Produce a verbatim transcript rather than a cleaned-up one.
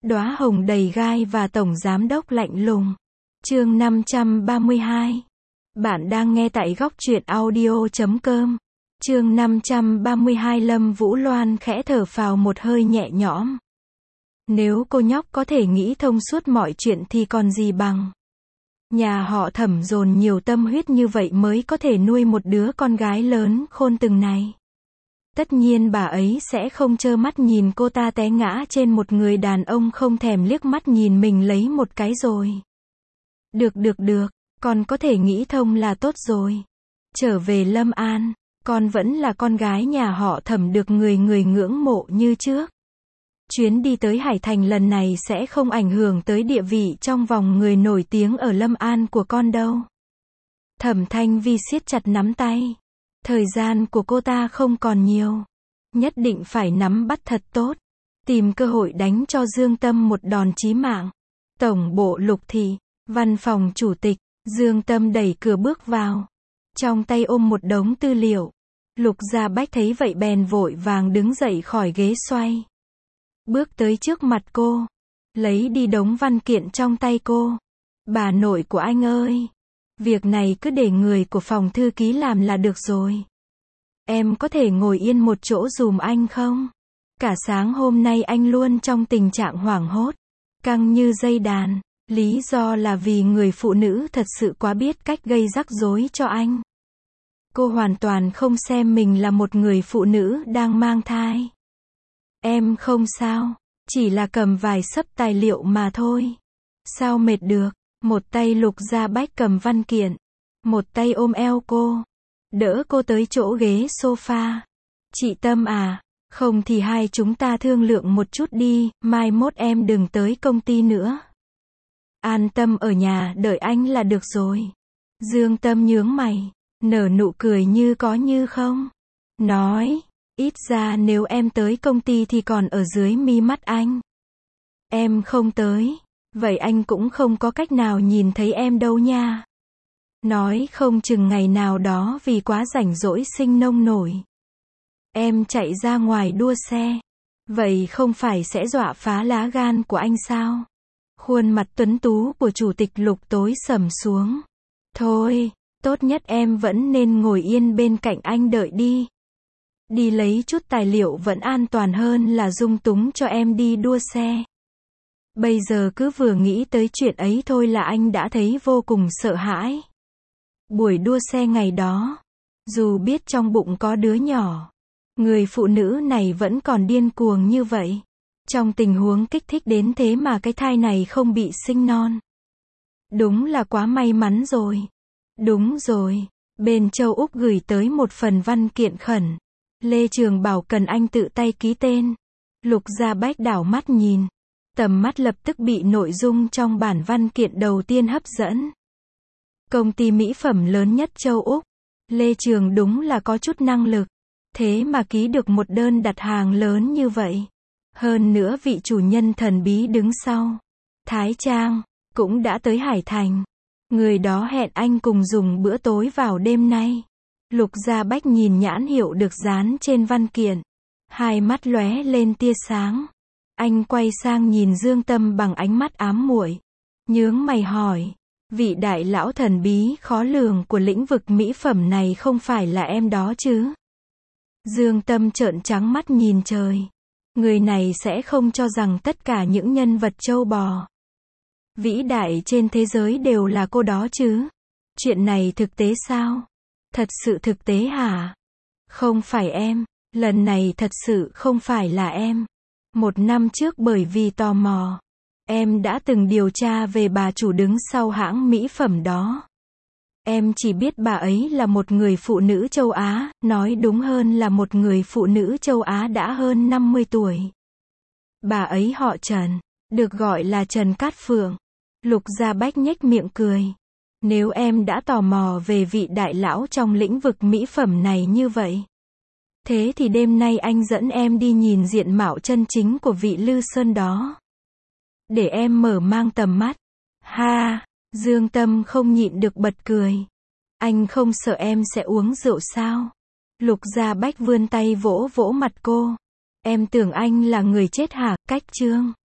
Đóa hồng đầy gai và tổng giám đốc lạnh lùng. Chương năm trăm ba mươi hai. Bạn đang nghe tại góc truyện audio chấm com. Chương năm trăm ba mươi hai. Lâm Vũ Loan khẽ thở phào một hơi nhẹ nhõm. Nếu cô nhóc có thể nghĩ thông suốt mọi chuyện thì còn gì bằng. Nhà họ Thẩm dồn nhiều tâm huyết như vậy mới có thể nuôi một đứa con gái lớn khôn từng này. Tất nhiên bà ấy sẽ không trơ mắt nhìn cô ta té ngã trên một người đàn ông không thèm liếc mắt nhìn mình lấy một cái rồi. Được được được, con có thể nghĩ thông là tốt rồi. Trở về Lâm An, con vẫn là con gái nhà họ Thẩm được người người ngưỡng mộ như trước. Chuyến đi tới Hải Thành lần này sẽ không ảnh hưởng tới địa vị trong vòng người nổi tiếng ở Lâm An của con đâu. Thẩm Thanh Vi siết chặt nắm tay. Thời gian của cô ta không còn nhiều. Nhất định phải nắm bắt thật tốt. Tìm cơ hội đánh cho Dương Tâm một đòn chí mạng. Tổng bộ Lục Thị, văn phòng chủ tịch, Dương Tâm đẩy cửa bước vào. Trong tay ôm một đống tư liệu. Lục Gia Bách thấy vậy bèn vội vàng đứng dậy khỏi ghế xoay. Bước tới trước mặt cô. Lấy đi đống văn kiện trong tay cô. Bà nội của anh ơi. Việc này cứ để người của phòng thư ký làm là được rồi. Em có thể ngồi yên một chỗ dùm anh không? Cả sáng hôm nay anh luôn trong tình trạng hoảng hốt. Căng như dây đàn. Lý do là vì người phụ nữ thật sự quá biết cách gây rắc rối cho anh. Cô hoàn toàn không xem mình là một người phụ nữ đang mang thai. Em không sao. Chỉ là cầm vài xấp tài liệu mà thôi. Sao mệt được? Một tay Lục Gia Bách cầm văn kiện. Một tay ôm eo cô. Đỡ cô tới chỗ ghế sofa. Chị Tâm à, không thì hai chúng ta thương lượng một chút đi, mai mốt em đừng tới công ty nữa. An tâm ở nhà đợi anh là được rồi. Dương Tâm nhướng mày, nở nụ cười như có như không. Nói, ít ra nếu em tới công ty thì còn ở dưới mi mắt anh. Em không tới. Vậy anh cũng không có cách nào nhìn thấy em đâu nha. Nói không chừng ngày nào đó vì quá rảnh rỗi sinh nông nổi. Em chạy ra ngoài đua xe. Vậy không phải sẽ dọa phá lá gan của anh sao? Khuôn mặt tuấn tú của chủ tịch Lục tối sầm xuống. Thôi, tốt nhất em vẫn nên ngồi yên bên cạnh anh đợi đi. Đi lấy chút tài liệu vẫn an toàn hơn là dung túng cho em đi đua xe. Bây giờ cứ vừa nghĩ tới chuyện ấy thôi là anh đã thấy vô cùng sợ hãi. Buổi đua xe ngày đó, dù biết trong bụng có đứa nhỏ, người phụ nữ này vẫn còn điên cuồng như vậy. Trong tình huống kích thích đến thế mà cái thai này không bị sinh non. Đúng là quá may mắn rồi. Đúng rồi, bên châu Úc gửi tới một phần văn kiện khẩn. Lê Trường bảo cần anh tự tay ký tên. Lục Gia Bách đảo mắt nhìn. Tầm mắt lập tức bị nội dung trong bản văn kiện đầu tiên hấp dẫn. Công ty mỹ phẩm lớn nhất châu Úc. Lê Trường đúng là có chút năng lực. Thế mà ký được một đơn đặt hàng lớn như vậy. Hơn nữa vị chủ nhân thần bí đứng sau. Thái Trang, cũng đã tới Hải Thành. Người đó hẹn anh cùng dùng bữa tối vào đêm nay. Lục Gia Bách nhìn nhãn hiệu được dán trên văn kiện. Hai mắt lóe lên tia sáng. Anh quay sang nhìn Dương Tâm bằng ánh mắt ám muội. Nhướng mày hỏi. Vị đại lão thần bí khó lường của lĩnh vực mỹ phẩm này không phải là em đó chứ? Dương Tâm trợn trắng mắt nhìn trời. Người này sẽ không cho rằng tất cả những nhân vật châu bò vĩ đại trên thế giới đều là cô đó chứ? Chuyện này thực tế sao? Thật sự thực tế hả? Không phải em. Lần này thật sự không phải là em. Một năm trước bởi vì tò mò, em đã từng điều tra về bà chủ đứng sau hãng mỹ phẩm đó. Em chỉ biết bà ấy là một người phụ nữ châu Á, nói đúng hơn là một người phụ nữ châu Á đã hơn năm mươi tuổi. Bà ấy họ Trần, được gọi là Trần Cát Phượng. Lục Gia Bách nhếch miệng cười. Nếu em đã tò mò về vị đại lão trong lĩnh vực mỹ phẩm này như vậy, thế thì đêm nay anh dẫn em đi nhìn diện mạo chân chính của vị Lư Sơn đó. Để em mở mang tầm mắt. Ha, Dương Tâm không nhịn được bật cười. Anh không sợ em sẽ uống rượu sao? Lục Gia Bách vươn tay vỗ vỗ mặt cô. Em tưởng anh là người chết hả? Cách chương.